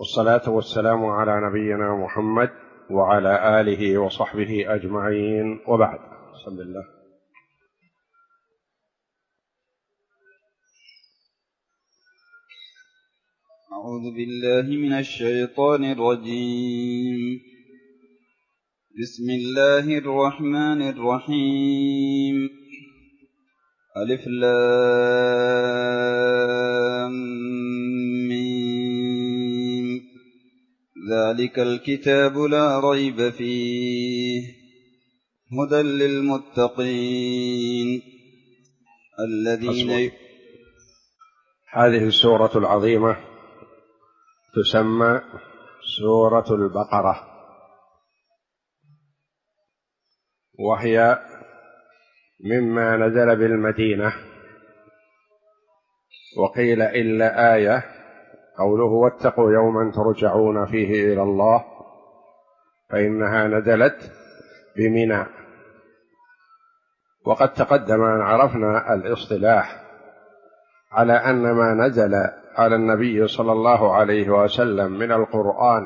والصلاة والسلام على نبينا محمد وعلى آله وصحبه أجمعين، وبعد. بسم الله. أعوذ بالله من الشيطان الرجيم. بسم الله الرحمن الرحيم. ألف لام ميم. ذلك الكتاب لا ريب فيه هدى للمتقين الذين. هذه السورة العظيمة تسمى سورة البقرة، وهي مما نزل بالمدينة، وقيل إلا آية قوله واتقوا يوما ترجعون فيه إلى الله، فإنها نزلت بمنى. وقد تقدم أن عرفنا الاصطلاح على أن ما نزل على النبي صلى الله عليه وسلم من القرآن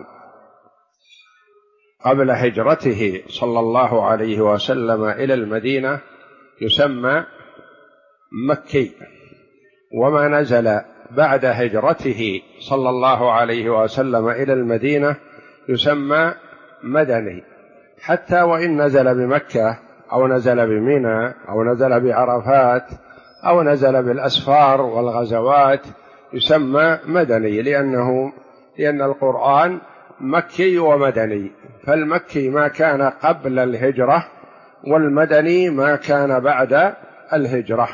قبل هجرته صلى الله عليه وسلم إلى المدينة يسمى مكي، وما نزل بعد هجرته صلى الله عليه وسلم إلى المدينة يسمى مدني، حتى وإن نزل بمكة أو نزل بمنى أو نزل بعرفات أو نزل بالأسفار والغزوات يسمى مدني، لأن القرآن مكي ومدني، فالمكي ما كان قبل الهجرة، والمدني ما كان بعد الهجرة.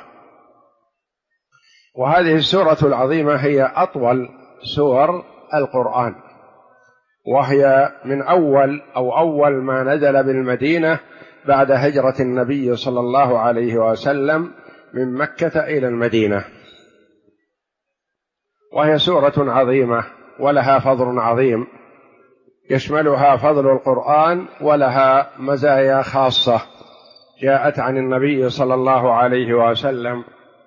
وهذه السورة العظيمة هي أطول سور القرآن، وهي من أول ما نزل بالمدينة بعد هجرة النبي صلى الله عليه وسلم من مكة إلى المدينة، وهي سورة عظيمة ولها فضل عظيم يشملها فضل القرآن، ولها مزايا خاصة جاءت عن النبي صلى الله عليه وسلم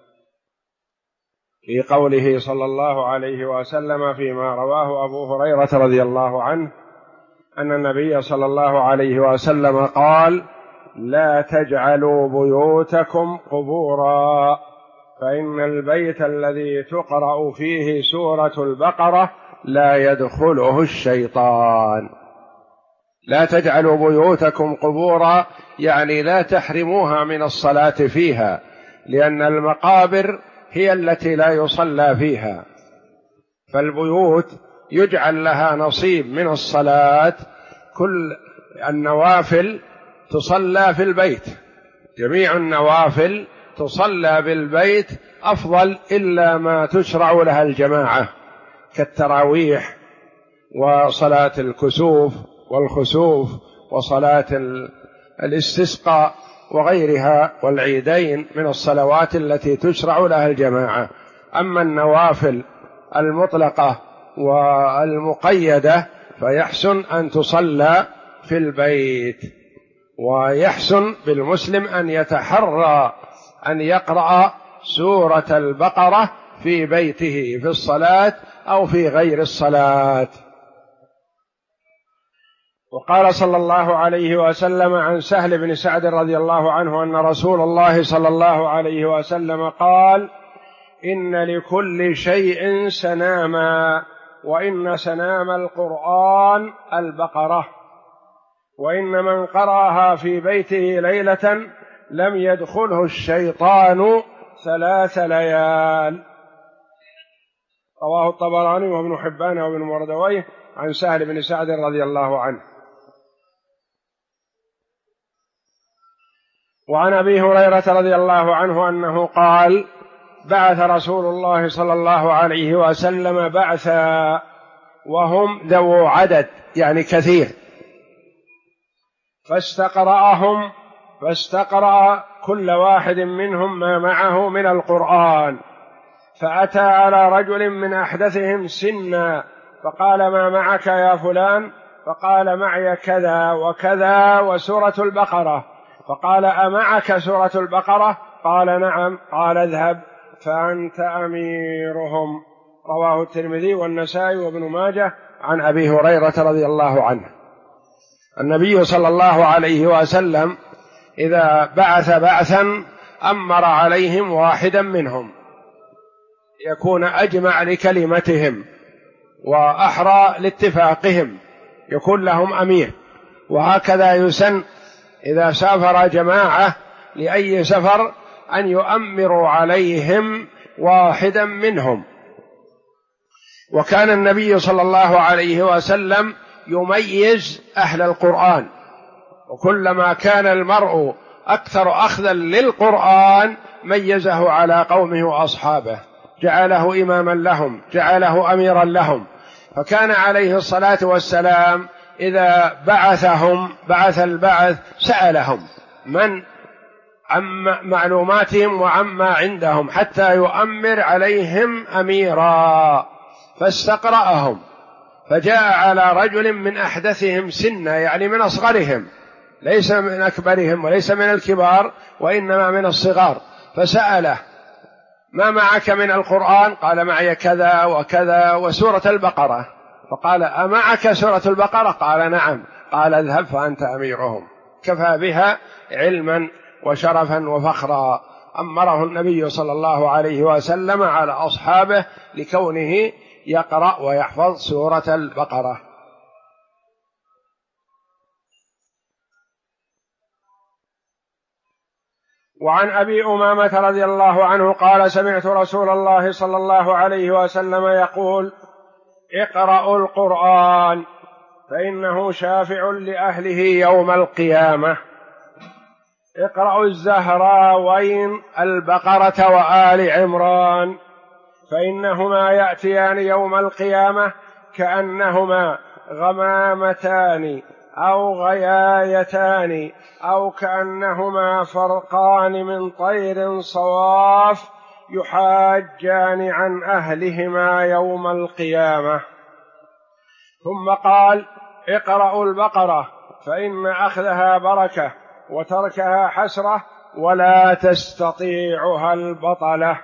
في قوله صلى الله عليه وسلم فيما رواه أبو هريرة رضي الله عنه أن النبي صلى الله عليه وسلم قال: لا تجعلوا بيوتكم قبورا، فإن البيت الذي تقرأ فيه سورة البقرة لا يدخله الشيطان. لا تجعلوا بيوتكم قبورا يعني لا تحرموها من الصلاة فيها، لأن المقابر هي التي لا يصلى فيها، فالبيوت يجعل لها نصيب من الصلاة، كل النوافل تصلى في البيت، جميع النوافل تصلى بالبيت أفضل، إلا ما تشرع لها الجماعة كالتراويح وصلاة الكسوف والخسوف وصلاة الاستسقاء وغيرها والعيدين من الصلوات التي تشرع لها الجماعة. أما النوافل المطلقة والمقيدة فيحسن أن تصلى في البيت، ويحسن بالمسلم أن يتحرى أن يقرأ سورة البقرة في بيته في الصلاة أو في غير الصلاة. وقال صلى الله عليه وسلم عن سهل بن سعد رضي الله عنه أن رسول الله صلى الله عليه وسلم قال: إن لكل شيء سناما، وإن سنام القرآن البقرة، وإن من قرأها في بيته ليلة لم يدخله الشيطان 3 ليال. رواه الطبراني وابن حبان وابن مردويه عن سهل بن سعد رضي الله عنه. وعن أبي هريرة رضي الله عنه أنه قال: بعث رسول الله صلى الله عليه وسلم بعثا وهم ذو عدد يعني كثير، فاستقرأ كل واحد منهم ما معه من القرآن، فأتى على رجل من أحدثهم سنا فقال: ما معك يا فلان؟ فقال: معي كذا وكذا وسورة البقرة. فقال: أمعك سورة البقرة؟ قال: نعم. قال: اذهب فأنت أميرهم. رواه الترمذي والنسائي وابن ماجه عن أبي هريرة رضي الله عنه. النبي صلى الله عليه وسلم إذا بعث بعثا أمر عليهم واحدا منهم يكون أجمع لكلمتهم وأحرى لاتفاقهم، يكون لهم أمير. وهكذا يسن إذا سافر جماعة لأي سفر أن يؤمروا عليهم واحدا منهم. وكان النبي صلى الله عليه وسلم يميز أهل القرآن، وكلما كان المرء أكثر أخذا للقرآن ميزه على قومه وأصحابه، جعله إماما لهم، جعله أميرا لهم. فكان عليه الصلاة والسلام إذا بعث البعث سألهم عن معلوماتهم وعما عندهم حتى يؤمر عليهم أميرا، فاستقرأهم، فجاء على رجل من أحدثهم سنا، يعني من أصغرهم، ليس من أكبرهم وليس من الكبار وإنما من الصغار، فسأله: ما معك من القرآن؟ قال: معي كذا وكذا وسورة البقرة. فقال: أمعك سورة البقرة؟ قال: نعم. قال: اذهب فأنت أميرهم. كفى بها علما وشرفا وفخرا. أمره النبي صلى الله عليه وسلم على أصحابه لكونه يقرأ ويحفظ سورة البقرة. وعن أبي أمامة رضي الله عنه قال: سمعت رسول الله صلى الله عليه وسلم يقول: اقرأوا القرآن فإنه شافع لأهله يوم القيامة. اقرأوا الزهراوين البقرة وآل عمران فإنهما يأتيان يوم القيامة كأنهما غمامتان أو غيايتان أو كأنهما فرقان من طير صواف يحاجان عن أهلهما يوم القيامة. ثم قال: اقرأوا البقرة فإن أخذها بركة وتركها حسرة ولا تستطيعها البطلة.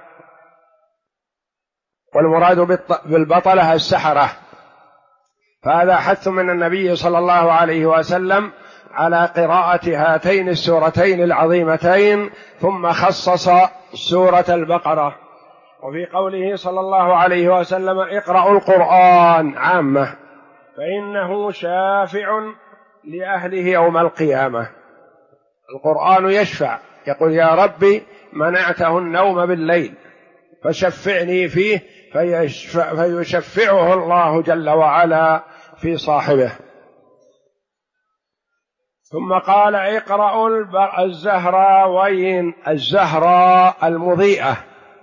والمراد بالبطلة السحرة. فهذا حث من النبي صلى الله عليه وسلم على قراءة هاتين السورتين العظيمتين، ثم خصص سورة البقرة. وفي قوله صلى الله عليه وسلم: اقرأوا القرآن عامة فإنه شافع لأهله يوم القيامة. القرآن يشفع، يقول: يا ربي منعته النوم بالليل فشفعني فيه، فيشفعه الله جل وعلا في صاحبه. ثم قال: اقرأوا الزهراوين، الزهراء المضيئة،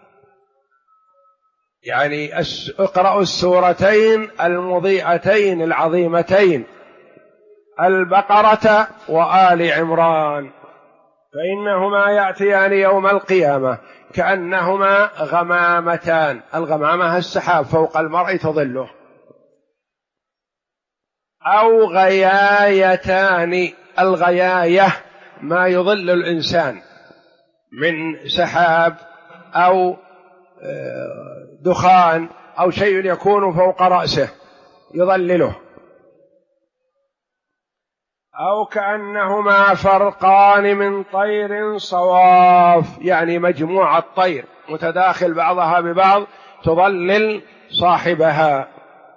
يعني اقرأوا السورتين المضيئتين العظيمتين، البقرة وآل عمران، فإنهما يأتيان يوم القيامة كأنهما غمامتان. الغمامة السحاب فوق المرء تظله. أو غيايتان، الغياية ما يظل الإنسان من سحاب أو دخان أو شيء يكون فوق رأسه يظلله. أو كأنهما فرقان من طير صواف، يعني مجموعة طير متداخل بعضها ببعض تظلل صاحبها.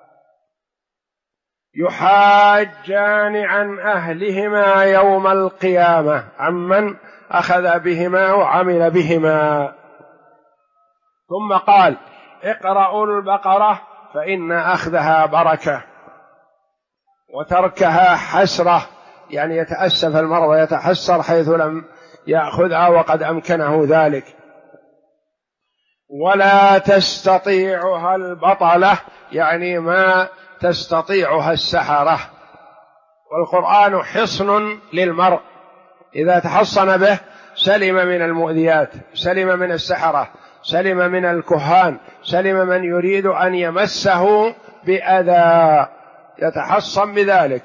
يحاجان عن أهلهما يوم القيامة، عمن أخذ بهما وعمل بهما. ثم قال: اقرأوا البقرة فإن أخذها بركة وتركها حسرة، يعني يتأسف المرء ويتحسر حيث لم يأخذها وقد أمكنه ذلك. ولا تستطيعها البطلة، يعني ما تستطيعها السحرة. والقرآن حصن للمرء، إذا تحصن به سلم من المؤذيات، سلم من السحرة، سلم من الكهان، سلم من يريد أن يمسه بأذى، يتحصن بذلك.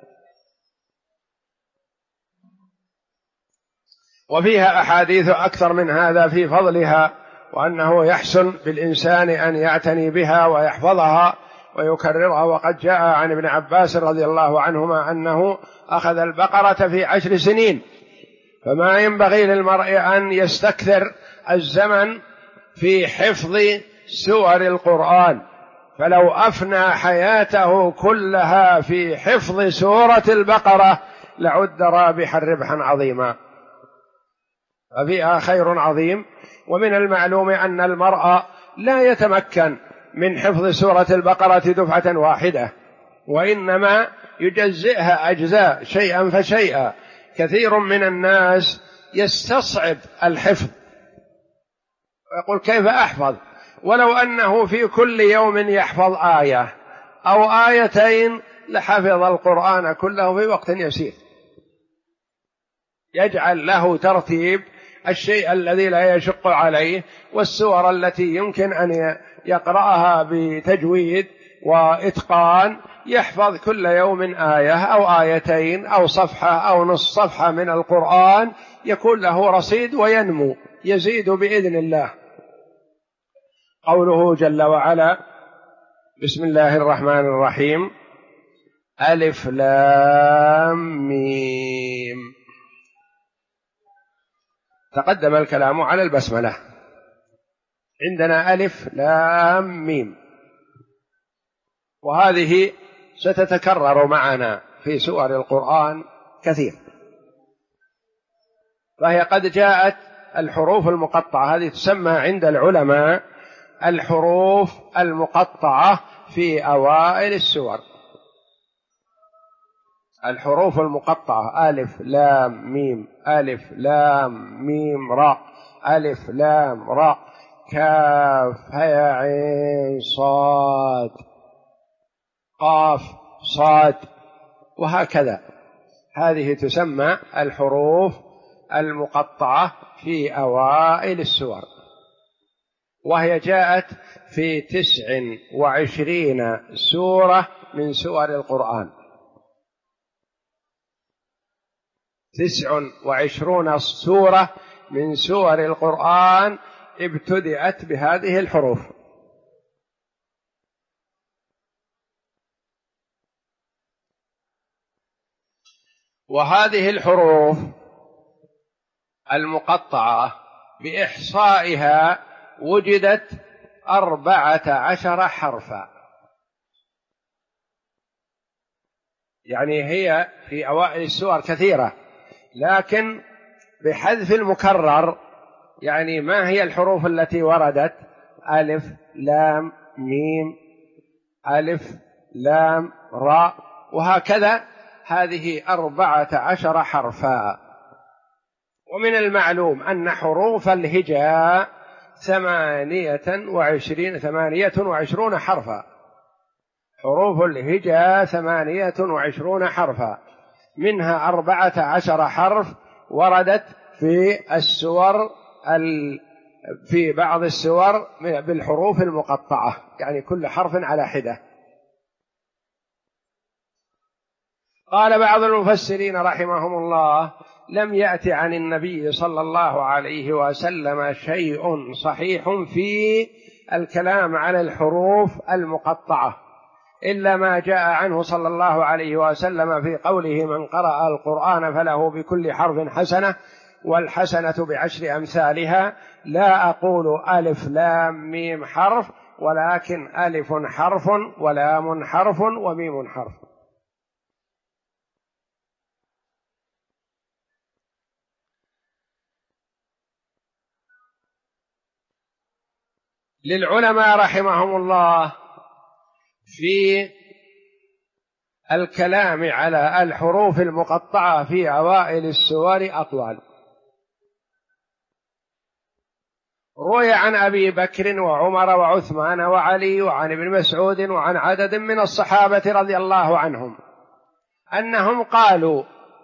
وفيها أحاديث أكثر من هذا في فضلها، وأنه يحسن بالإنسان أن يعتني بها ويحفظها ويكررها، وقد جاء عن ابن عباس رضي الله عنهما أنه أخذ البقرة في 10 سنين. فما ينبغي للمرء أن يستكثر الزمن في حفظ سور القرآن، فلو أفنى حياته كلها في حفظ سورة البقرة لعد رابحا ربحا عظيما، ففيها خير عظيم. ومن المعلوم أن المرء لا يتمكن من حفظ سورة البقرة دفعة واحدة، وإنما يجزئها أجزاء شيئا فشيئا. كثير من الناس يستصعب الحفظ ويقول كيف أحفظ، ولو أنه في كل يوم يحفظ آية أو آيتين لحفظ القرآن كله في وقت يسير. يجعل له ترتيب الشيء الذي لا يشق عليه، والسور التي يمكن أن يقرأها بتجويد وإتقان، يحفظ كل يوم آية أو آيتين أو صفحة أو نصف صفحة من القرآن، يكون له رصيد وينمو يزيد بإذن الله. قوله جل وعلا: بسم الله الرحمن الرحيم، ألف لام ميم. تقدم الكلام على البسملة، عندنا ألف لام ميم، وهذه ستتكرر معنا في سور القرآن كثير، فهي قد جاءت الحروف المقطعة، هذه تسمى عند العلماء الحروف المقطعة في أوائل السور. الحروف المقطعة: ألف لام ميم، ألف لام ميم راء، ألف لام راء، كاف هاء عين صاد، قاف صاد، وهكذا. هذه تسمى الحروف المقطعة في أوائل السور، وهي جاءت في 29 سورة من سور القرآن. 29 سورة من سور القرآن ابتدأت بهذه الحروف. وهذه الحروف المقطعة بإحصائها وجدت 14 حرفا، يعني هي في أوائل السور كثيرة، لكن بحذف المكرر. يعني ما هي الحروف التي وردت؟ ألف لام ميم، ألف لام راء، وهكذا. هذه 14 حرفا. ومن المعلوم أن حروف الهجاء 28 حرفا. حروف الهجاء 28 حرفا، منها 14 حرف وردت في السور، في بعض السور بالحروف المقطعة، يعني كل حرف على حدة. قال بعض المفسرين رحمهم الله: لم يأت عن النبي صلى الله عليه وسلم شيء صحيح في الكلام على الحروف المقطعة إلا ما جاء عنه صلى الله عليه وسلم في قوله: من قرأ القرآن فله بكل حرف حسنة، والحسنة ب10 أمثالها. لا أقول ألف لام ميم حرف، ولكن ألف حرف ولام حرف وميم حرف. للعلماء رحمهم الله في الكلام على الحروف المقطعة في أوائل السور أقوال. روي عن أبي بكر وعمر وعثمان وعلي وعن ابن مسعود وعن عدد من الصحابة رضي الله عنهم أنهم قالوا: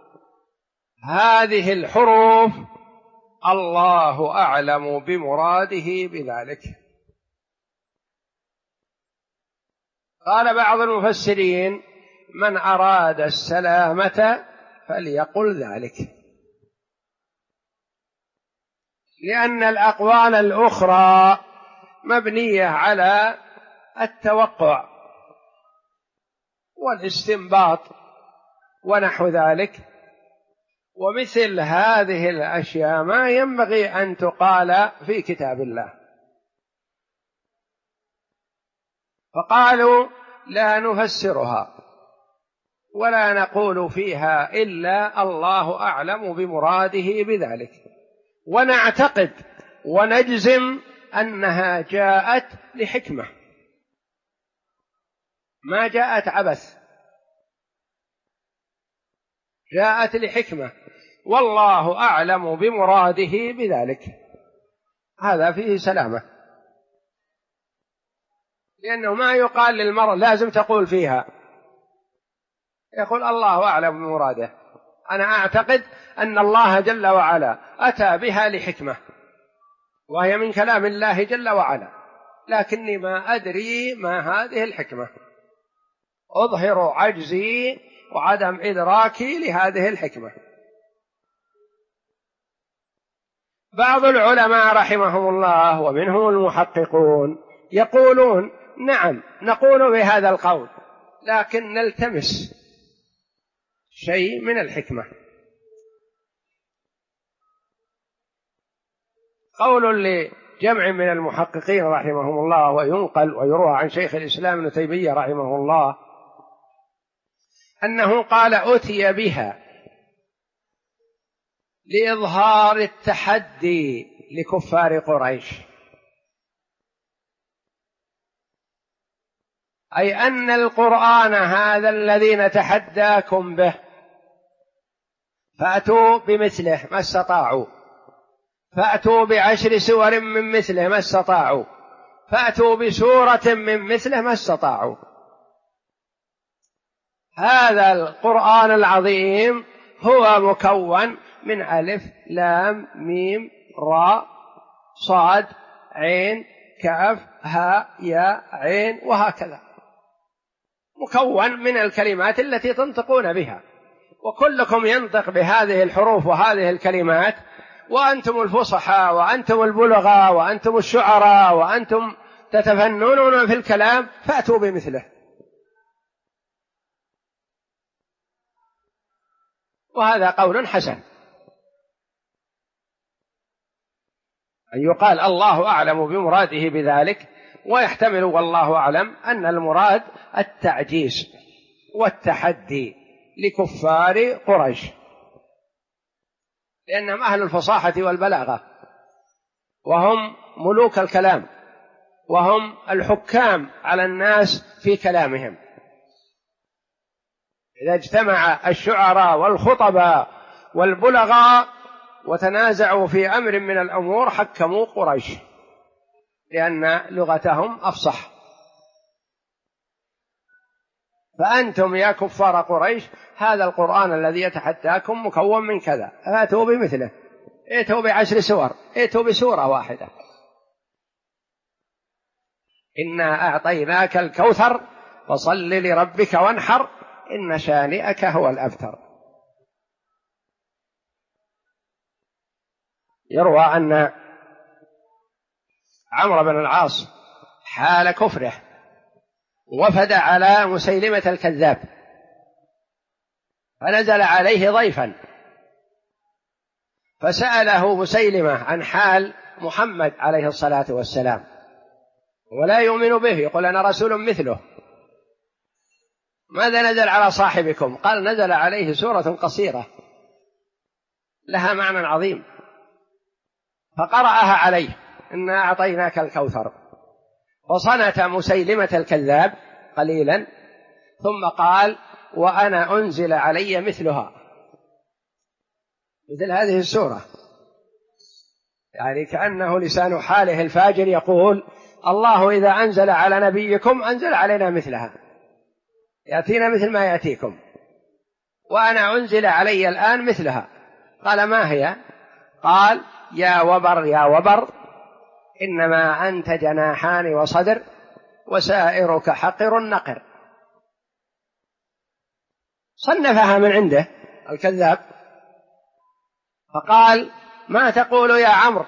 هذه الحروف الله أعلم بمراده بذلك. قال بعض المفسرين: من أراد السلامة فليقل ذلك، لأن الأقوال الأخرى مبنية على التوقع، والاستنباط ونحو ذلك. ومثل هذه الأشياء ما ينبغي أن تقال في كتاب الله. فقالوا لا نفسرها ولا نقول فيها إلا الله أعلم بمراده بذلك، ونعتقد ونجزم أنها جاءت لحكمة، ما جاءت عبث، جاءت لحكمة، والله أعلم بمراده بذلك. هذا فيه سلامة، لأنه ما يقال للمرء لازم تقول فيها، يقول الله أعلم بمراده، أنا أعتقد أن الله جل وعلا أتى بها لحكمة وهي من كلام الله جل وعلا، لكني ما أدري ما هذه الحكمة، أظهر عجزي وعدم إدراكي لهذه الحكمة. بعض العلماء رحمهم الله ومنهم المحققون يقولون نعم نقول بهذا القول، لكن نلتمس شيء من الحكمة. قول لجمع من المحققين رحمهم الله، وينقل ويروى عن شيخ الإسلام ابن تيمية رحمه الله أنه قال أتي بها لإظهار التحدي لكفار قريش، أي أن القرآن هذا الذي نتحداكم به فأتوا بمثله ما استطاعوا، فأتوا ب10 سور من مثله ما استطاعوا، فأتوا بسورة من مثله ما استطاعوا. هذا القرآن العظيم هو مكون من ألف لام ميم راء صاد عين كاف هاء ياء عين، وهكذا مكون من الكلمات التي تنطقون بها، وكلكم ينطق بهذه الحروف وهذه الكلمات، وأنتم الفصحاء وأنتم البلغاء وأنتم الشعراء وأنتم تتفننون في الكلام، فأتوا بمثله. وهذا قول حسن، أن يقال الله أعلم بمراده بذلك، ويحتمل والله أعلم أن المراد التعجيز والتحدي لكفار قريش، لأنهم أهل الفصاحة والبلاغة، وهم ملوك الكلام، وهم الحكام على الناس في كلامهم. إذا اجتمع الشعراء والخطباء والبلغاء وتنازعوا في أمر من الأمور حكموا قريش، لأن لغتهم أفصح. فأنتم يا كفار قريش هذا القرآن الذي يتحداكم مكون من كذا، فأتوا بمثله، ائتوا ب10 سور، ائتوا بسورة واحدة. إنا أعطيناك الكوثر فصل لربك وانحر إن شانئك هو الأبتر. يروى أن عمرو بن العاص حال كفره وفد على مسيلمة الكذاب، فنزل عليه ضيفا فسأله مسيلمة عن حال محمد عليه الصلاة والسلام، ولا يؤمن به، يقول أنا رسول مثله. ماذا نزل على صاحبكم؟ قال نزل عليه سورة قصيرة لها معنى عظيم، فقرأها عليه إنا أعطيناك الكوثر، وصنت مسيلمة الكذاب قليلا ثم قال وأنا أنزل علي مثلها، مثل هذه السورة، يعني كأنه لسان حاله الفاجر يقول الله إذا أنزل على نبيكم أنزل علينا مثلها، يأتينا مثل ما يأتيكم، وأنا أنزل علي الآن مثلها. قال ما هي؟ قال يا وبر يا وبر إنما أنت جناحان وصدر وسائرك حقر نقر. صنفها من عنده الكذاب، فقال ما تقول يا عمرو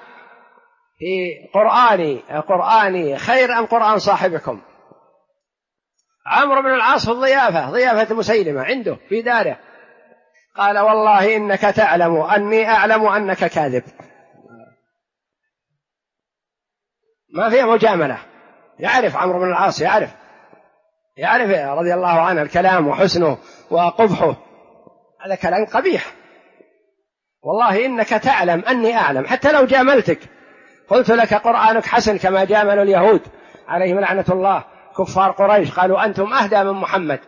في قرآني خير أم قرآن صاحبكم؟ عمرو بن العاص في الضيافة، ضيافة مسيلمة عنده في داره، قال والله إنك تعلم أني أعلم أنك كاذب. ما فيها مجاملة، يعرف عمرو بن العاص، يعرف رضي الله عنه الكلام وحسنه وقبحه، هذا كلام قبيح. والله إنك تعلم أني أعلم، حتى لو جاملتك قلت لك قرآنك حسن كما جاملوا اليهود عليهم لعنة الله كفار قريش، قالوا أنتم أهدى من محمد.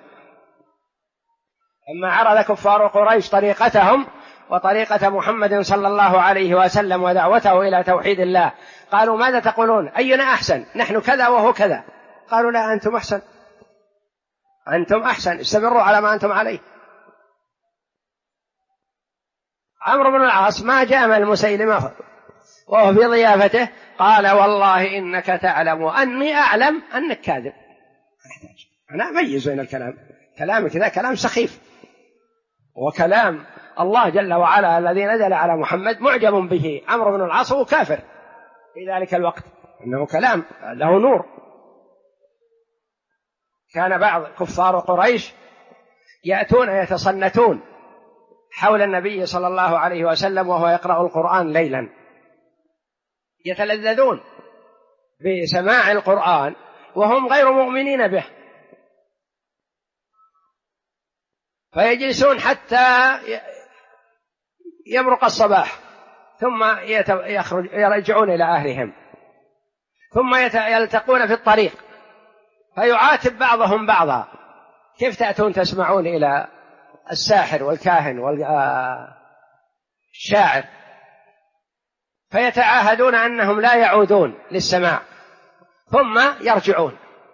لما عرض كفار قريش طريقتهم وطريقة محمد صلى الله عليه وسلم ودعوته إلى توحيد الله، قالوا ماذا تقولون؟ أينا أحسن؟ نحن كذا وهو كذا. قالوا لا، أنتم أحسن، أنتم أحسن، استمروا على ما أنتم عليه. عمرو بن العاص ما جامل مسيلمة وهو في ضيافته، قال والله إنك تعلم أني أعلم أنك كاذب. أنا أميز بين الكلام، كلامك ذا كلام سخيف، وكلام الله جل وعلا الذي نزل على محمد معجب به. عمرو بن العاص هو كافر في ذلك الوقت، إنه كلام له نور. كان بعض كفار قريش يأتون يتصنتون حول النبي صلى الله عليه وسلم وهو يقرأ القرآن ليلا، يتلذذون بسماع القرآن وهم غير مؤمنين به، فيجلسون حتى يبرق الصباح ثم يرجعون إلى أهلهم، ثم يلتقون في الطريق فيعاتب بعضهم بعضا: كيف تأتون تسمعون إلى الساحر والكاهن والشاعر؟ فيتعاهدون أنهم لا يعودون للسماع، ثم يرجعون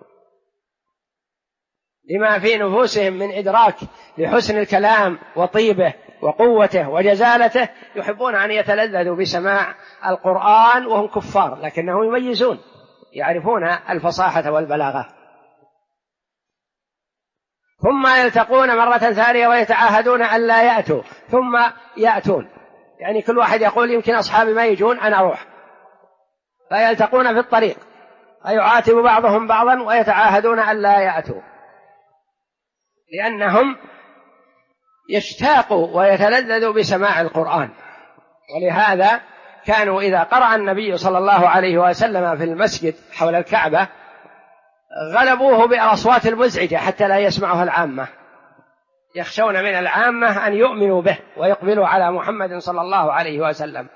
لما في نفوسهم من إدراك لحسن الكلام وطيبه وقوته وجزالته، يحبون أن يتلذذوا بسماع القرآن وهم كفار، لكنهم يميزون، يعرفون الفصاحة والبلاغة. ثم يلتقون مرة ثانية ويتعاهدون أن لا يأتوا، ثم يأتون، يعني كل واحد يقول يمكن أصحابي ما يجون أنا أروح، فيلتقون في الطريق فيعاتب بعضهم بعضا ويتعاهدون أن لا يأتوا، لأنهم يشتاقوا ويتلذذوا بسماع القرآن. ولهذا كانوا إذا قرأ النبي صلى الله عليه وسلم في المسجد حول الكعبة غلبوه بالأصوات المزعجة حتى لا يسمعها العامة، يخشون من العامة أن يؤمنوا به ويقبلوا على محمد صلى الله عليه وسلم،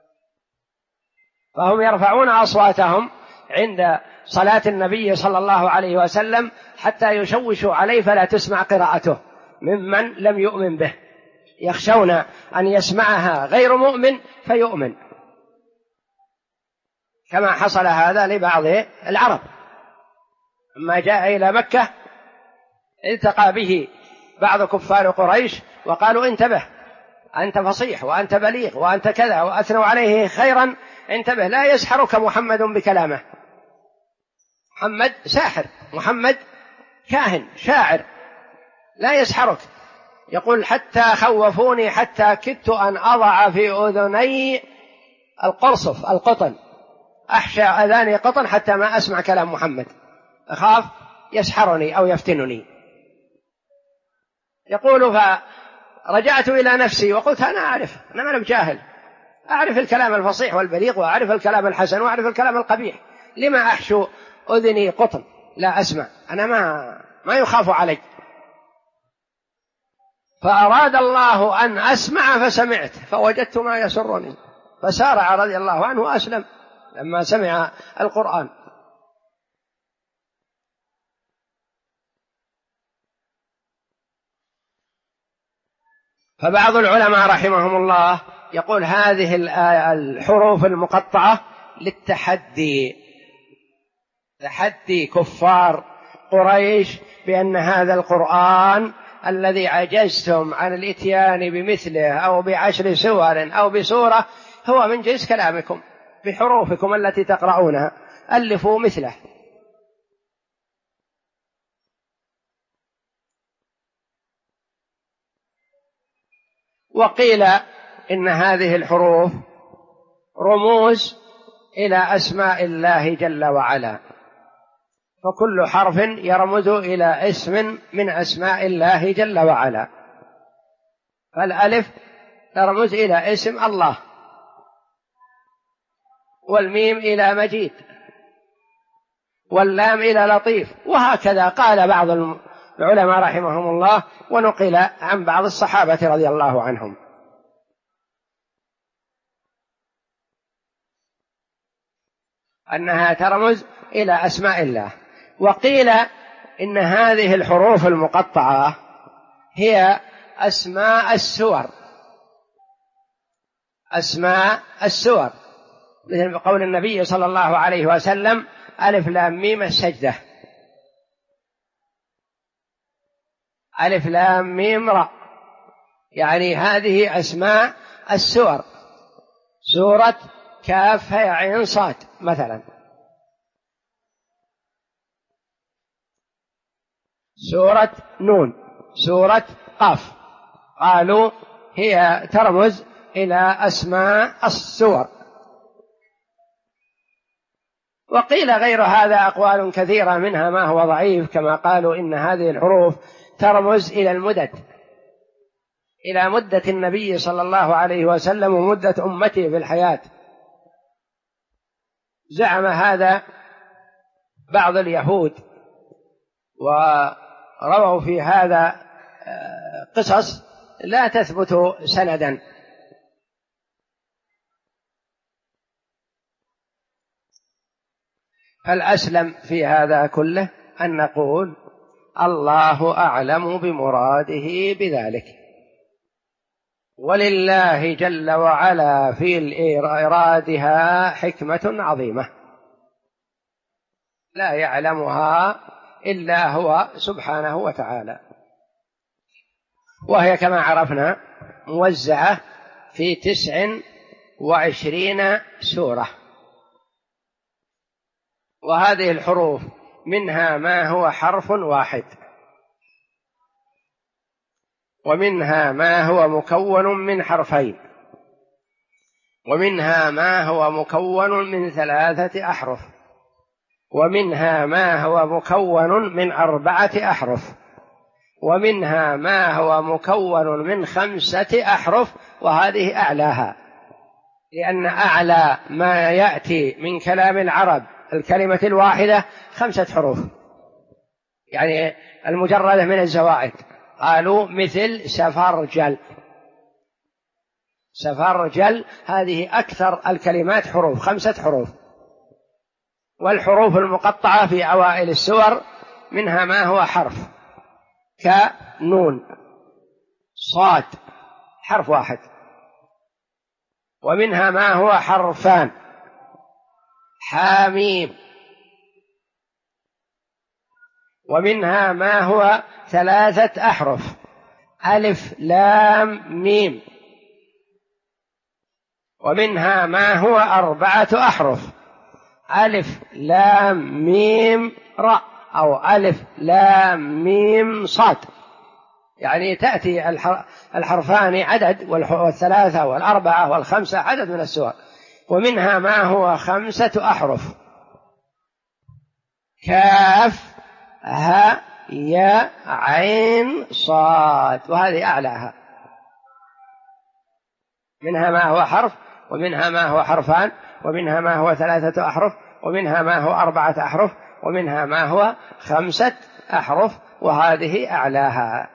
فهم يرفعون أصواتهم عند صلاة النبي صلى الله عليه وسلم حتى يشوشوا عليه فلا تسمع قراءته ممن لم يؤمن به، يخشون أن يسمعها غير مؤمن فيؤمن، كما حصل هذا لبعض العرب لما جاء إلى مكة التقى به بعض كفار قريش وقالوا: انتبه، أنت فصيح وأنت بليغ وأنت كذا، وأثنوا عليه خيرا، انتبه لا يسحرك محمد بكلامه، محمد ساحر، محمد كاهن شاعر، لا يسحرك. يقول: حتى خوفوني حتى كدت أن أضع في أذني القرصف القطن، أحشى أذاني قطن حتى ما أسمع كلام محمد، أخاف يسحرني أو يفتنني. يقول: فرجعت إلى نفسي وقلت: أنا أعرف، أنا ما بجاهل، أعرف الكلام الفصيح والبليغ وأعرف الكلام الحسن وأعرف الكلام القبيح، لما أحشو أذني قطن لا أسمع؟ أنا ما يخاف علي. فأراد الله أن أسمع فسمعت فوجدت ما يسرني، فسارع رضي الله عنه وأسلم لما سمع القرآن. فبعض العلماء رحمهم الله يقول هذه الحروف المقطعة للتحدي، تحدي كفار قريش بأن هذا القرآن الذي عجزتم عن الإتيان بمثله أو ب10 سور أو بسورة هو من جنس كلامكم بحروفكم التي تقرؤونها، ألفوا مثله. وقيل إن هذه الحروف رموز إلى أسماء الله جل وعلا، فكل حرف يرمز إلى اسم من أسماء الله جل وعلا. فالألف ترمز إلى اسم الله، والميم إلى مجيد، واللام إلى لطيف، وهكذا قال بعض العلماء رحمهم الله، ونقل عن بعض الصحابة رضي الله عنهم. أنها ترمز إلى أسماء الله. وقيل إن هذه الحروف المقطعة هي أسماء السور، أسماء السور، مثل قول النبي صلى الله عليه وسلم: ألف لام ميم السجدة، ألف لام ميم را، يعني هذه أسماء السور. سورة كاف هاء عين صاد مثلا، سورة نون، سورة قاف، قالوا هي ترمز إلى أسماء السور. وقيل غير هذا أقوال كثيرة، منها ما هو ضعيف، كما قالوا إن هذه الحروف ترمز إلى المدد، إلى مدة النبي صلى الله عليه وسلم ومدة أمته في الحياة. زعم هذا بعض اليهود، ورووا في هذا قصص لا تثبت سندا. فالأسلم في هذا كله أن نقول الله أعلم بمراده بذلك، ولله جل وعلا في إرادها حكمة عظيمة لا يعلمها إلا هو سبحانه وتعالى. وهي كما عرفنا موزعة في 29 سورة، وهذه الحروف منها ما هو حرف واحد، ومنها ما هو مكون من حرفين، ومنها ما هو مكون من 3 أحرف، ومنها ما هو مكون من 4 أحرف، ومنها ما هو مكون من 5 أحرف، وهذه أعلاها، لأن أعلى ما يأتي من كلام العرب الكلمة الواحدة 5 حروف، يعني المجردة من الزوائد. قالوا مثل سفرجل، سفرجل هذه أكثر الكلمات حروف، 5 حروف. والحروف المقطعة في أوائل السور منها ما هو حرف، كنون، صاد حرف واحد، ومنها ما هو حرفان، حاميم، ومنها ما هو 3 أحرف، ألف لام ميم، ومنها ما هو 4 أحرف، ألف لام ميم راء، أو ألف لام ميم صاد، يعني تأتي الحرفان عدد، والثلاثة والأربعة والخمسة عدد من السور. ومنها ما هو 5 أحرف، كاف هاء ياء عين صاد، وهذه أعلاها. منها ما هو حرف، ومنها ما هو حرفان، ومنها ما هو 3 أحرف، ومنها ما هو 4 أحرف، ومنها ما هو 5 أحرف، وهذه أعلاها.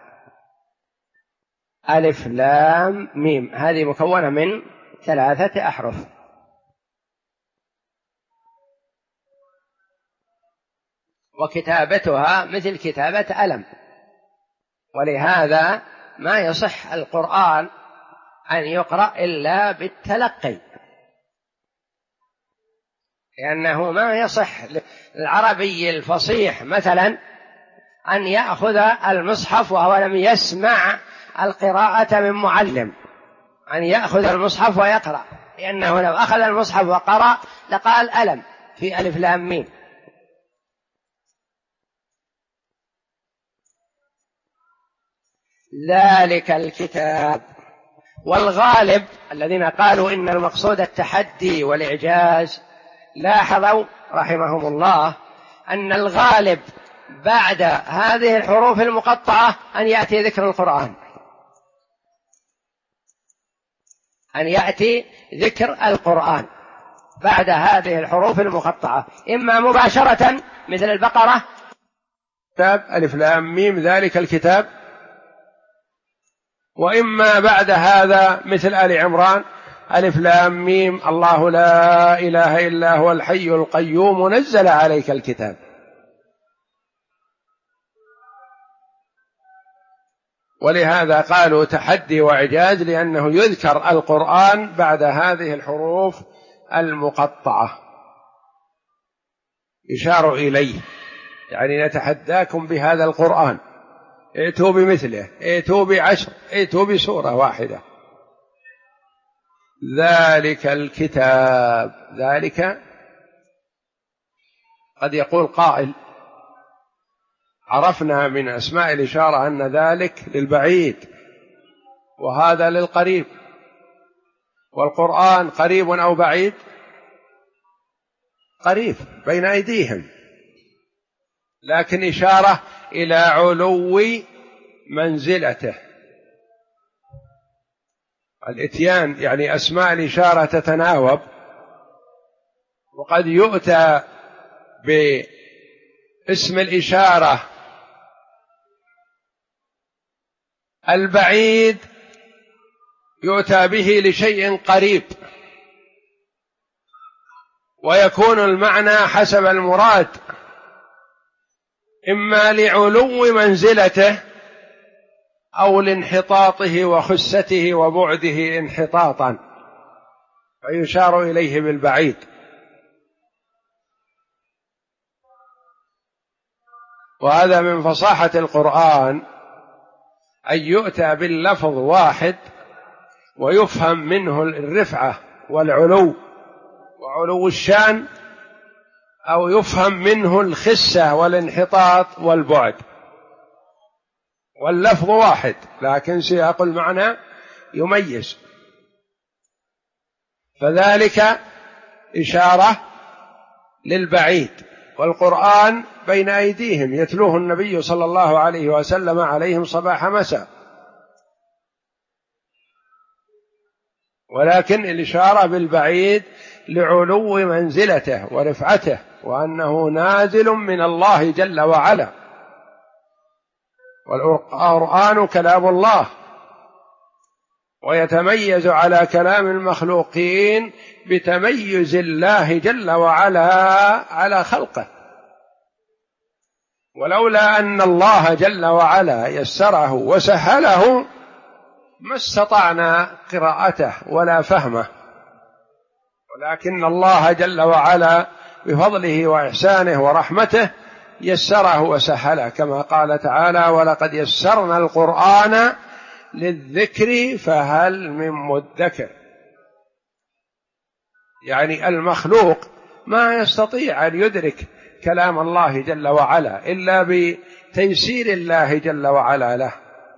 ألف لام ميم هذه مكونة من 3 أحرف. وكتابتها مثل كتابة ألم، ولهذا ما يصح القرآن أن يقرأ إلا بالتلقي، لأنه ما يصح للعربي الفصيح مثلا أن يأخذ المصحف وهو لم يسمع القراءة من معلم، أن يأخذ المصحف ويقرأ، لأنه لو أخذ المصحف وقرأ لقال ألم في ألف لام ميم. ذلك الكتاب. والغالب الذين قالوا إن المقصود التحدي والإعجاز لاحظوا رحمهم الله أن الغالب بعد هذه الحروف المقطعة أن يأتي ذكر القرآن، أن يأتي ذكر القرآن بعد هذه الحروف المقطعة، إما مباشرة مثل البقرة كتاب ألف لام ميم ذلك الكتاب، وإما بعد هذا مثل آل عمران ألف لام ميم الله لا إله إلا هو الحي القيوم نزل عليك الكتاب. ولهذا قالوا تحدي وإعجاز، لأنه يذكر القرآن بعد هذه الحروف المقطعة، يشار إليه، يعني نتحداكم بهذا القرآن، ائتوا بمثله، ائتوا بعشر، ائتوا بسورة واحدة. ذلك الكتاب، ذلك قد يقول قائل عرفنا من أسماء الإشارة أن ذلك للبعيد وهذا للقريب، والقرآن قريب أو بعيد؟ قريب بين أيديهم، لكن إشارة إلى علو منزلته. الإتيان يعني أسماء الإشارة تتناوب، وقد يؤتى باسم الإشارة البعيد يؤتى به لشيء قريب، ويكون المعنى حسب المراد، إما لعلو منزلته أو لانحطاطه وخسته وبعده انحطاطا، فيشار إليه بالبعيد. وهذا من فصاحة القرآن أن يؤتى باللفظ واحد ويفهم منه الرفعة والعلو وعلو الشان، أو يفهم منه الخسة والانحطاط والبعد، واللفظ واحد لكن سياق المعنى يميز. فذلك إشارة للبعيد، والقرآن بين أيديهم يتلوه النبي صلى الله عليه وسلم عليهم صباح مساء، ولكن الإشارة بالبعيد لعلو منزلته ورفعته، وأنه نازل من الله جل وعلا، والقرآن كلام الله، ويتميز على كلام المخلوقين بتميز الله جل وعلا على خلقه. ولولا أن الله جل وعلا يسره وسهله ما استطعنا قراءته ولا فهمه، ولكن الله جل وعلا بفضله وإحسانه ورحمته يسره وسهله، كما قال تعالى ولقد يسرنا القرآن للذكر فهل من مدكر. يعني المخلوق ما يستطيع أن يدرك كلام الله جل وعلا إلا بتيسير الله جل وعلا له.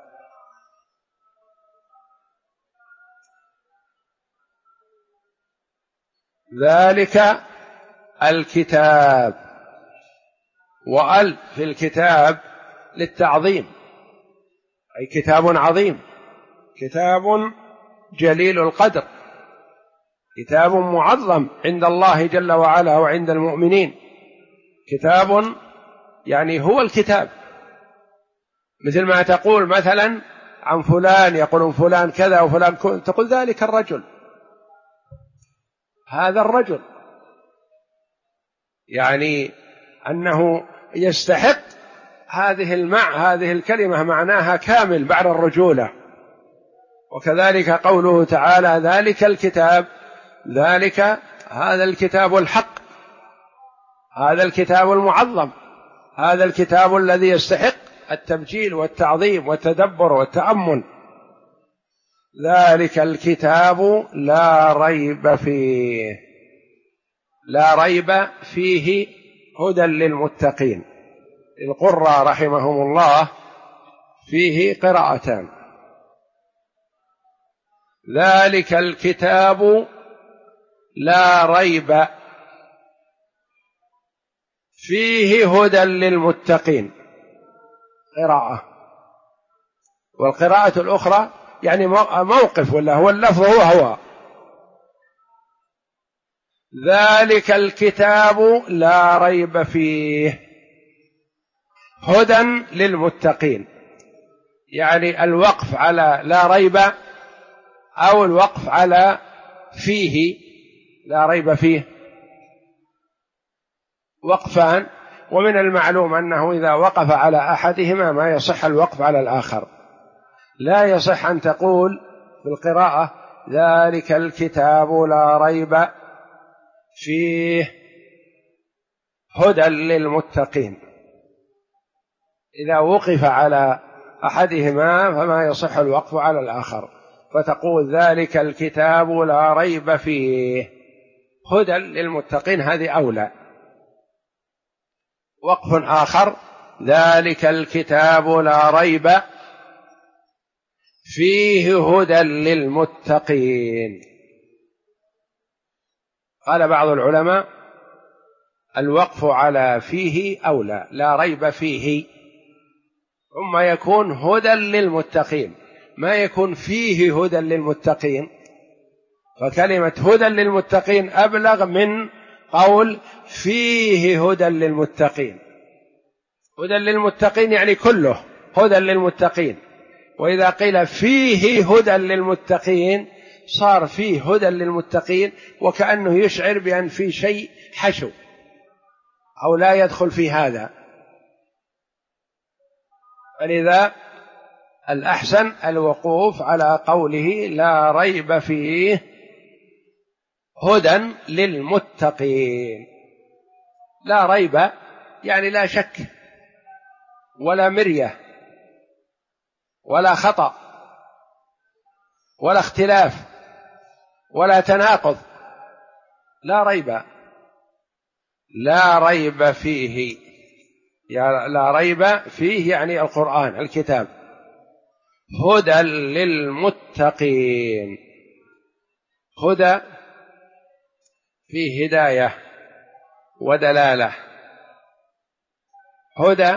ذلك الكتاب، وأل في الكتاب للتعظيم، أي كتاب عظيم، كتاب جليل القدر، كتاب معظم عند الله جل وعلا وعند المؤمنين، كتاب يعني هو الكتاب. مثل ما تقول مثلا عن فلان، يقولون فلان كذا وفلان تقول ذلك الرجل، هذا الرجل، يعني أنه يستحق هذه الكلمة معناها كامل بعد الرجولة. وكذلك قوله تعالى ذلك الكتاب، ذلك هذا الكتاب الحق، هذا الكتاب المعظم، هذا الكتاب الذي يستحق التبجيل والتعظيم والتدبر والتأمل. ذلك الكتاب لا ريب فيه، لا ريب فيه هدى للمتقين. القراء رحمهم الله فيه قراءتان، ذلك الكتاب لا ريب فيه هدى للمتقين قراءة. والقراءة الأخرى يعني موقف، ولا هو اللفظ هو ذلك الكتاب لا ريب فيه هدى للمتقين، يعني الوقف على لا ريب أو الوقف على فيه لا ريب فيه وقفان، ومن المعلوم أنه إذا وقف على أحدهما ما يصح الوقف على الآخر. لا يصح أن تقول في القراءة ذلك الكتاب لا ريب فيه هدى للمتقين، إذا وقف على أحدهما فما يصح الوقف على الآخر، فتقول ذلك الكتاب لا ريب فيه هدى للمتقين، هذه أولى. وقف آخر ذلك الكتاب لا ريب فيه هدى للمتقين. قال بعض العلماء الوقف على فيه أولى، لا ريب فيه ثم يكون هدى للمتقين، ما يكون فيه هدى للمتقين، فكلمة هدى للمتقين أبلغ من قول فيه هدى للمتقين. هدى للمتقين يعني كله هدى للمتقين، وإذا قيل فيه هدى للمتقين صار فيه هدى للمتقين وكأنه يشعر بأن في شيء حشو أو لا يدخل في هذا. فلذا الأحسن الوقوف على قوله لا ريب فيه هدى للمتقين. لا ريب يعني لا شك ولا مرية ولا خطأ ولا اختلاف ولا تناقض، لا ريب. لا ريب فيه، لا ريب فيه يعني القرآن الكتاب، هدى للمتقين. هدى فيه هداية ودلالة. هدى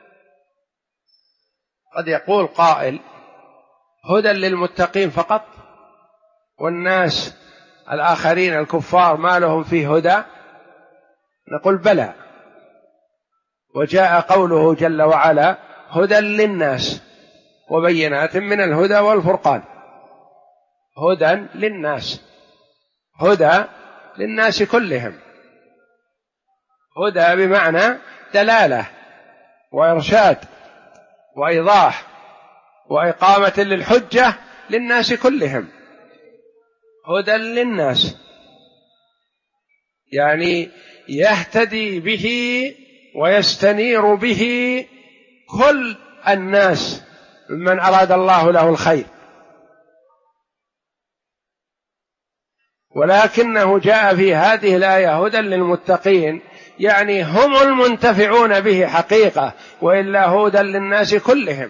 قد يقول قائل هدى للمتقين فقط والناس الآخرين الكفار ما لهم فيه هدى؟ نقول بلى، وجاء قوله جل وعلا هدى للناس وبينات من الهدى والفرقان. هدى للناس، هدى للناس كلهم. هدى بمعنى دلالة وإرشاد وإيضاح وإقامة للحجة للناس كلهم. هدى للناس يعني يهتدي به ويستنير به كل الناس ممن أراد الله له الخير، ولكنه جاء في هذه الآية هدى للمتقين يعني هم المنتفعون به حقيقة، وإلا هدى للناس كلهم.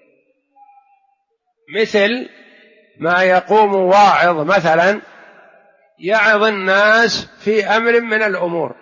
مثل ما يقوم واعظ مثلا يعظ الناس في أمر من الأمور،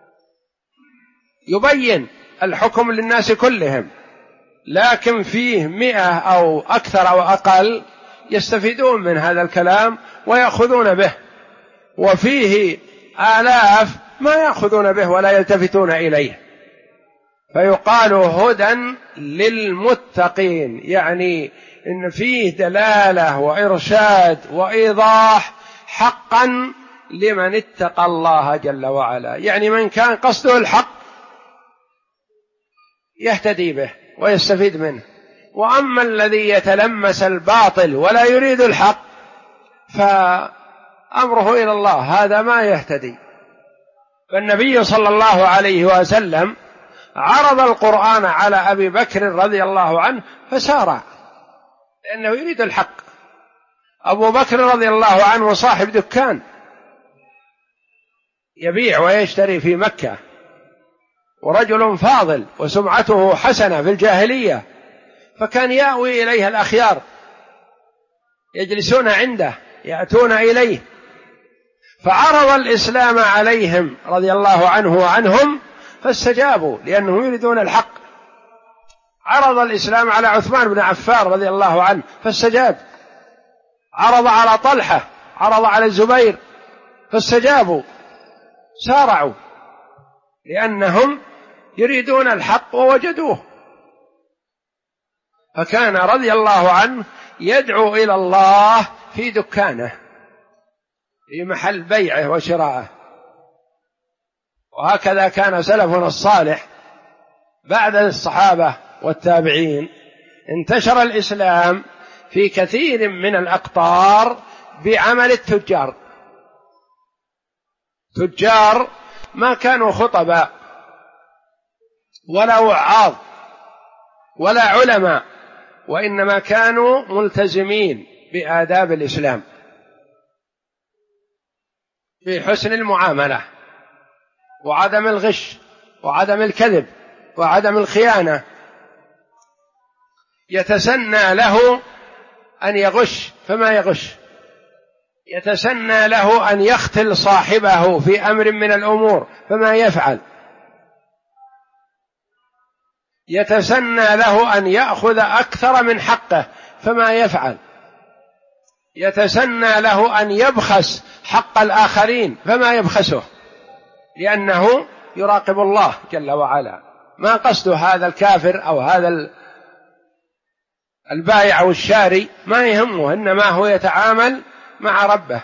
يبين الحكم للناس كلهم، لكن فيه 100 أو أكثر أو أقل يستفيدون من هذا الكلام ويأخذون به، وفيه آلاف ما يأخذون به ولا يلتفتون إليه، فيقال هدى للمتقين، يعني إن فيه دلالة وإرشاد وإيضاح حقا لمن اتقى الله جل وعلا، يعني من كان قصده الحق يهتدي به ويستفيد منه. وأما الذي يتلمس الباطل ولا يريد الحق فأمره إلى الله، هذا ما يهتدي. فالنبي صلى الله عليه وسلم عرض القرآن على أبي بكر رضي الله عنه فسارع لأنه يريد الحق. أبو بكر رضي الله عنه صاحب دكان يبيع ويشتري في مكة، ورجل فاضل وسمعته حسنة في الجاهلية، فكان يأوي إليه الأخيار يجلسون عنده يأتون إليه، فعرض الإسلام عليهم رضي الله عنه وعنهم فاستجابوا لأنهم يريدون الحق. عرض الإسلام على عثمان بن عفان رضي الله عنه فاستجاب، عرض على طلحة، عرض على الزبير فاستجابوا، سارعوا لأنهم يريدون الحق ووجدوه. فكان رضي الله عنه يدعو إلى الله في دكانه في محل بيعه وشراءه. وهكذا كان سلفنا الصالح بعد الصحابة والتابعين. انتشر الإسلام في كثير من الأقطار بعمل التجار. تجار ما كانوا خطباء ولا وعاظ ولا علماء، وإنما كانوا ملتزمين بآداب الإسلام في حسن المعاملة وعدم الغش وعدم الكذب وعدم الخيانة. يتسنى له أن يغش فما يغش، يتسنى له أن يختل صاحبه في أمر من الأمور فما يفعل، يتسنى له أن يأخذ أكثر من حقه فما يفعل، يتسنى له أن يبخس حق الآخرين فما يبخسه، لأنه يراقب الله جل وعلا. ما قصد هذا الكافر أو هذا البائع أو الشاري، ما يهمه، إنما هو يتعامل مع ربه.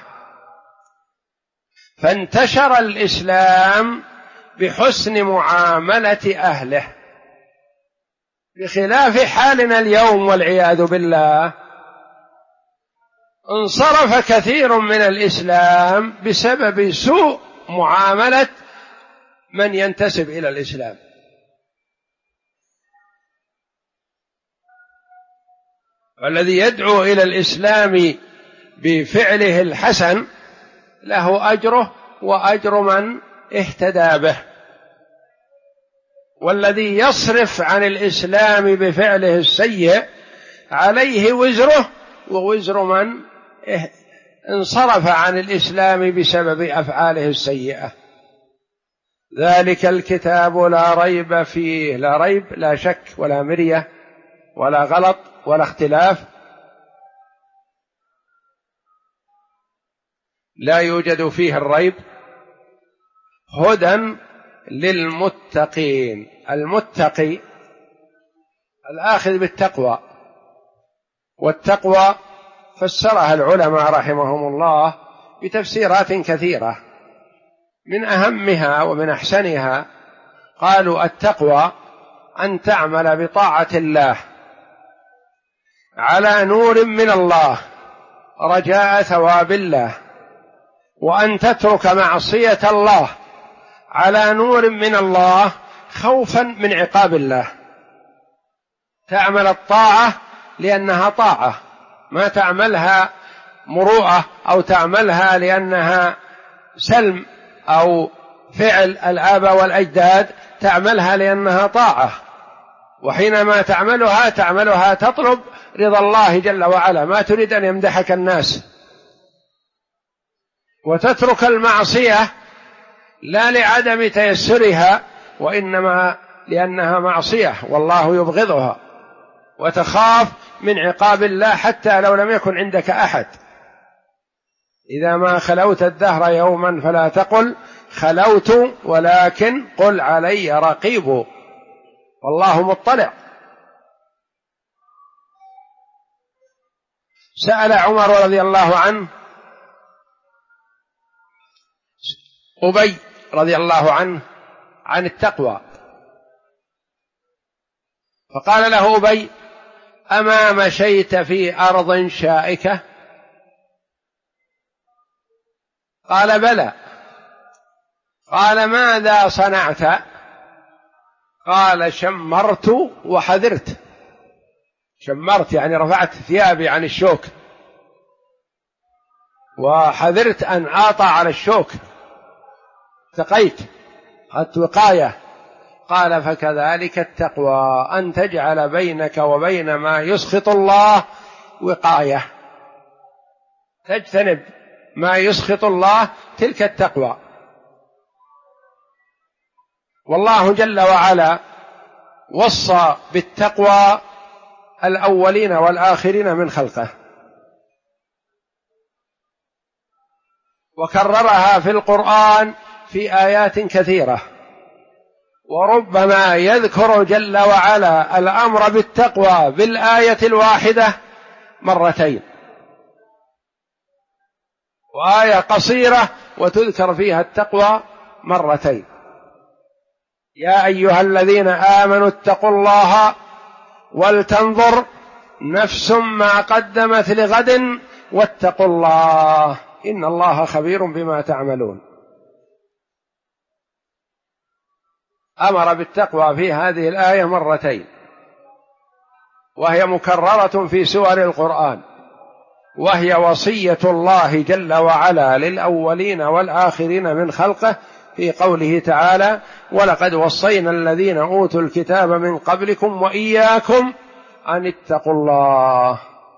فانتشر الإسلام بحسن معاملة أهله، بخلاف حالنا اليوم والعياذ بالله. انصرف كثير من الإسلام بسبب سوء معاملة من ينتسب إلى الإسلام. والذي يدعو إلى الإسلام بفعله الحسن له أجره وأجر من اهتدى به، والذي يصرف عن الإسلام بفعله السيء عليه وزره ووزر من انصرف عن الإسلام بسبب أفعاله السيئة. ذلك الكتاب لا ريب فيه، لا ريب، لا شك ولا مرية ولا غلط ولا اختلاف، لا يوجد فيه الريب. هدى للمتقين. المتقي الآخذ بالتقوى، والتقوى فسرها العلماء رحمهم الله بتفسيرات كثيرة، من أهمها ومن أحسنها قالوا التقوى أن تعمل بطاعة الله على نور من الله رجاء ثواب الله، وأن تترك معصية الله على نور من الله خوفا من عقاب الله. تعمل الطاعة لأنها طاعة، ما تعملها مروءة أو تعملها لأنها سلم أو فعل الآباء والأجداد، تعملها لأنها طاعة. وحينما تعملها تطلب رضا الله جل وعلا، ما تريد أن يمدحك الناس. وتترك المعصية لا لعدم تيسرها، وإنما لأنها معصية والله يبغضها، وتخاف من عقاب الله حتى لو لم يكن عندك أحد. إذا ما خلوت الدهر يوما فلا تقل خلوت، ولكن قل علي رقيب، والله مطلع. سأل عمر رضي الله عنه أبي رضي الله عنه عن التقوى، فقال له أبي: أما مشيت في أرض شائكة؟ قال: بلى. قال: ماذا صنعت؟ قال: شمرت وحذرت. شمرت يعني رفعت ثيابي عن الشوك، وحذرت أن أعطى على الشوك، اتقيت، أخذت وقاية. قال: فكذلك التقوى، أن تجعل بينك وبين ما يسخط الله وقاية، تجتنب ما يسخط الله، تلك التقوى. والله جل وعلا وصى بالتقوى الأولين والآخرين من خلقه، وكررها في القرآن في آيات كثيرة، وربما يذكر جل وعلا الأمر بالتقوى بالآية الواحدة مرتين، وآية قصيرة وتذكر فيها التقوى مرتين. يا أيها الذين آمنوا اتقوا الله ولتنظر نفس ما قدمت لغد واتقوا الله إن الله خبير بما تعملون. أمر بالتقوى في هذه الآية مرتين، وهي مكررة في سور القرآن، وهي وصية الله جل وعلا للأولين والآخرين من خلقه في قوله تعالى: ولقد وصينا الذين أوتوا الكتاب من قبلكم وإياكم أن اتقوا الله.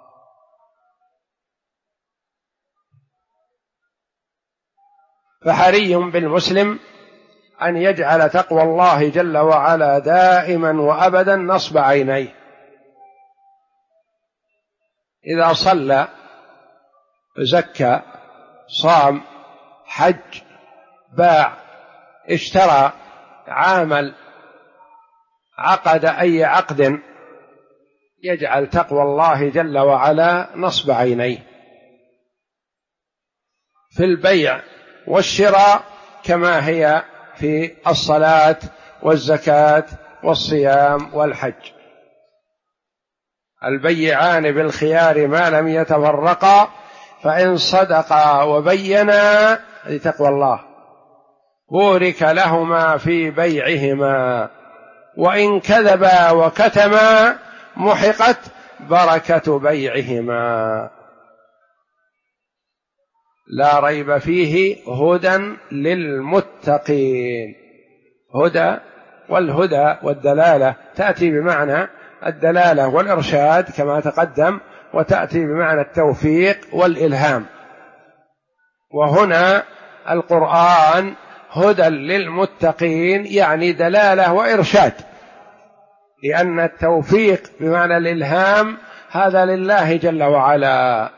فحري بالمسلم أن يجعل تقوى الله جل وعلا دائما وأبدا نصب عينيه. إذا صلى، زكى، صام، حج، باع، اشترى، عامل، عقد أي عقد، يجعل تقوى الله جل وعلا نصب عينيه في البيع والشراء، كما هي في الصلاة والزكاة والصيام والحج. البيعان بالخيار ما لم يتفرقا فإن صدقا وبينا لتقوى الله بورك لهما في بيعهما وإن كذبا وكتما محقت بركة بيعهما. لا ريب فيه هدى للمتقين. هدى، والهدى والدلالة تأتي بمعنى الدلالة والإرشاد كما تقدم، وتأتي بمعنى التوفيق والإلهام. وهنا القرآن هدى للمتقين يعني دلالة وإرشاد، لأن التوفيق بمعنى الإلهام هذا لله جل وعلا،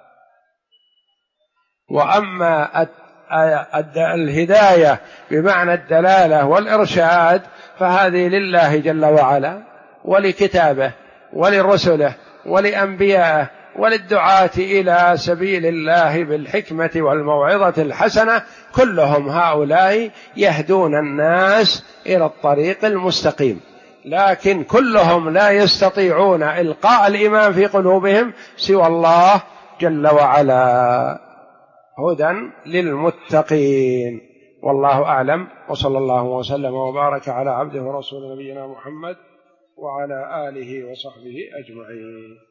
وأما الهداية بمعنى الدلالة والإرشاد فهذه لله جل وعلا ولكتابه ولرسله ولأنبيائه وللدعاة إلى سبيل الله بالحكمة والموعظة الحسنة. كلهم هؤلاء يهدون الناس إلى الطريق المستقيم، لكن كلهم لا يستطيعون إلقاء الإيمان في قلوبهم سوى الله جل وعلا. هدى للمتقين. والله أعلم، وصلى الله وسلم وبارك على عبده ورسوله نبينا محمد وعلى آله وصحبه أجمعين.